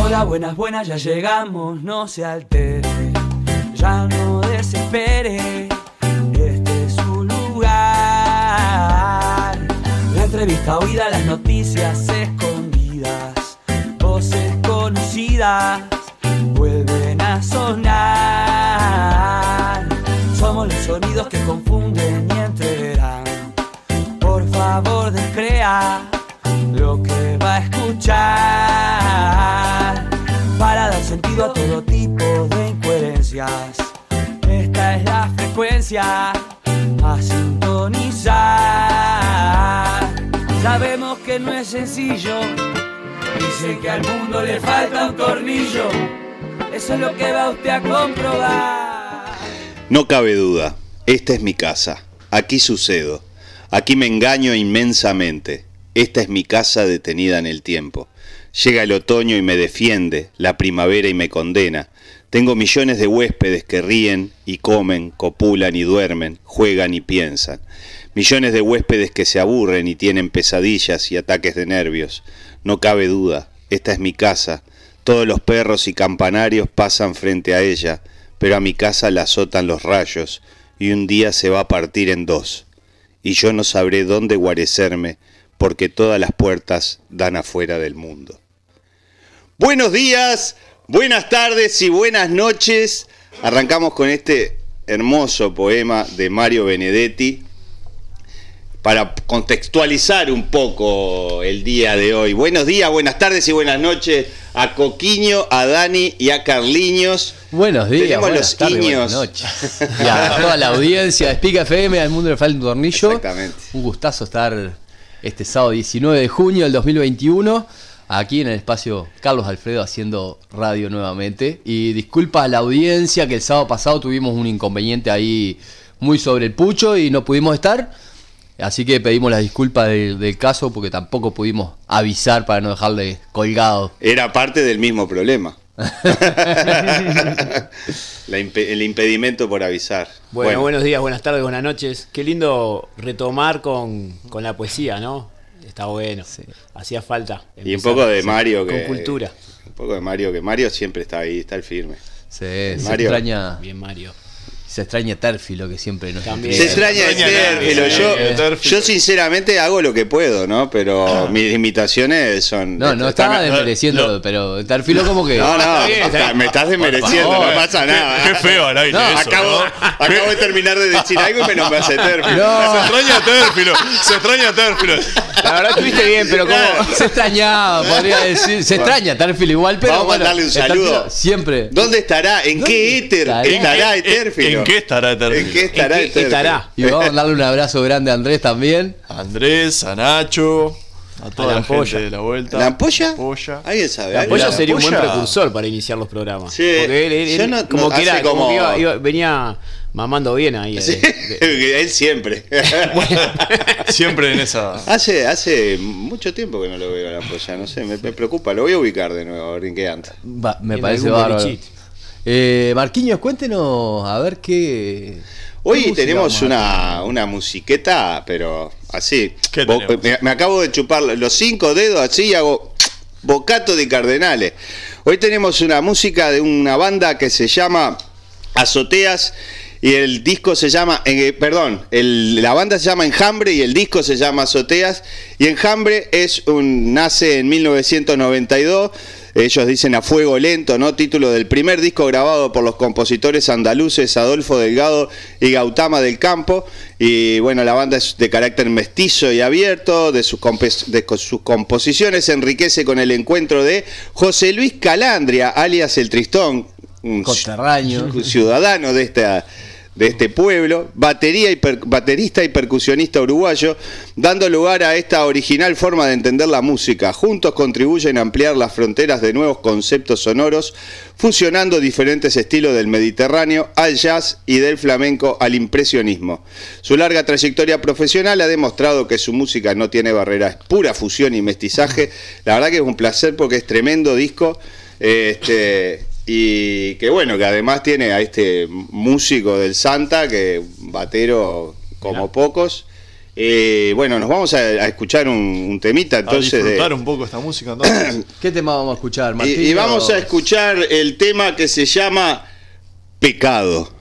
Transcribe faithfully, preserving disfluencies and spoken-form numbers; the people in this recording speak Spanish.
Hola, buenas, buenas, ya llegamos, no se altere, ya no desespere, este es su lugar. La entrevista oída, las noticias escondidas, voces conocidas vuelven a sonar. Somos los sonidos que confunden y entreverán. Por favor, descrea lo que va a escuchar, para dar sentido a todo tipo de incoherencias. Esta es la frecuencia a sintonizar. Sabemos que no es sencillo, dicen que al mundo le falta un tornillo. Eso es lo que va usted a comprobar. No cabe duda, esta es mi casa, aquí sucedo, aquí me engaño inmensamente. Esta es mi casa detenida en el tiempo. Llega el otoño y me defiende, la primavera y me condena. Tengo millones de huéspedes que ríen y comen, copulan y duermen, juegan y piensan. Millones de huéspedes que se aburren y tienen pesadillas y ataques de nervios. No cabe duda, esta es mi casa. Todos los perros y campanarios pasan frente a ella, pero a mi casa la azotan los rayos y un día se va a partir en dos. Y yo no sabré dónde guarecerme, porque todas las puertas dan afuera del mundo. Buenos días, buenas tardes y buenas noches. Arrancamos con este hermoso poema de Mario Benedetti para contextualizar un poco el día de hoy. Buenos días, buenas tardes y buenas noches a Coquiño, a Dani y a Carliños. Buenos días, Tenemos buenas los tardes, iños. buenas noches. Y a toda la audiencia de Speak F M, al mundo le falta un tornillo. Exactamente. Un gustazo estar este sábado diecinueve de junio del dos mil veintiuno, aquí en el espacio Carlos Alfredo haciendo radio nuevamente. Y disculpa a la audiencia que el sábado pasado tuvimos un inconveniente ahí muy sobre el pucho y no pudimos estar. Así que pedimos las disculpas del, del caso porque tampoco pudimos avisar para no dejarle colgado. Era parte del mismo problema. La imp- el impedimento por avisar. Bueno, Bueno, buenos días, buenas tardes, buenas noches. Qué lindo retomar con, con la poesía, ¿no? Está bueno. Sí. Hacía falta. y un poco de sí, Mario con que cultura. Un poco de Mario que Mario siempre está ahí, está el firme. Se, se Mario. extraña Bien, Mario. se extraña Terfilo, que siempre nos También. Se entrega. extraña el extraña Térfilo. nadie, Yo, el Térfilo. yo sinceramente hago lo que puedo, ¿no? Pero mis imitaciones son... No, no están- estaba desmereciendo, lo- pero Terfilo como que... No, no, Está bien, está bien. me estás desmereciendo, Por no favor. pasa nada. Qué feo al aire No, eso, acabo, ¿no? acabo de terminar de decir algo y me nombraste Térfilo. No. Se extraña Térfilo, se extraña Térfilo. La verdad estuviste bien, pero ¿cómo? Se extrañaba, podría decir. Se extraña Terfilo igual, pero Vamos a bueno, mandarle un el Terfilo saludo. Siempre. ¿Dónde estará? ¿En ¿Dónde qué éter estará? estará ¿En- Térfilo? ¿En qué estará Térfilo? ¿En qué estará ¿En qué Térfilo? estará? Y vamos a darle un abrazo grande a Andrés también. A Andrés, a Nacho, a toda A la la, gente ampolla. de la vuelta. ¿La ampolla? Ampolla. ¿Alguien sabe? La ¿Alguien Pollo la sería un buen Polla- precursor para iniciar los programas. Sí, Porque él, él- yo él no- como no, que era, hace como como- que iba- iba- venía mamando bien ahí. Sí, de- de- él siempre. Siempre en esa. hace, hace mucho tiempo que no lo veo a la polla, no sé, me, me preocupa, lo voy a ubicar de nuevo, a ver en qué anda. Va, me en parece algún bárbaro. bolichito. Eh, Marquinhos, cuéntenos a ver qué. Hoy qué música tenemos vamos a una, una musiqueta, pero así. ¿Qué Bo- tenemos? me, me acabo de chupar los cinco dedos así y hago bocato de cardenales. Hoy tenemos una música de una banda que se llama Azoteas y el disco se llama, eh, perdón, el- la banda se llama Enjambre y el disco se llama Azoteas. Y Enjambre es un, nace en mil novecientos noventa y dos. Ellos dicen A Fuego Lento, ¿no? Título del primer disco grabado por los compositores andaluces Adolfo Delgado y Gautama del Campo. Y bueno, la banda es de carácter mestizo y abierto. De sus, compes- de co- sus composiciones se enriquece con el encuentro de José Luis Calandria, alias El Tristón, un Coterráneo. ci- ciudadano de esta de este pueblo, batería y per- baterista y percusionista uruguayo, dando lugar a esta original forma de entender la música. Juntos contribuyen a ampliar las fronteras de nuevos conceptos sonoros, fusionando diferentes estilos del Mediterráneo al jazz y del flamenco al impresionismo. Su larga trayectoria profesional ha demostrado que su música no tiene barreras, es pura fusión y mestizaje. La verdad que es un placer porque es tremendo disco. Este, y que bueno, que además tiene a este músico del Santa, que batero como Mirá. pocos, Eh, bueno, nos vamos a, a escuchar un, un temita entonces. a disfrutar de, un poco esta música. Entonces. ¿Qué tema vamos a escuchar, Martín? Y, y vamos a escuchar el tema que se llama Pecado.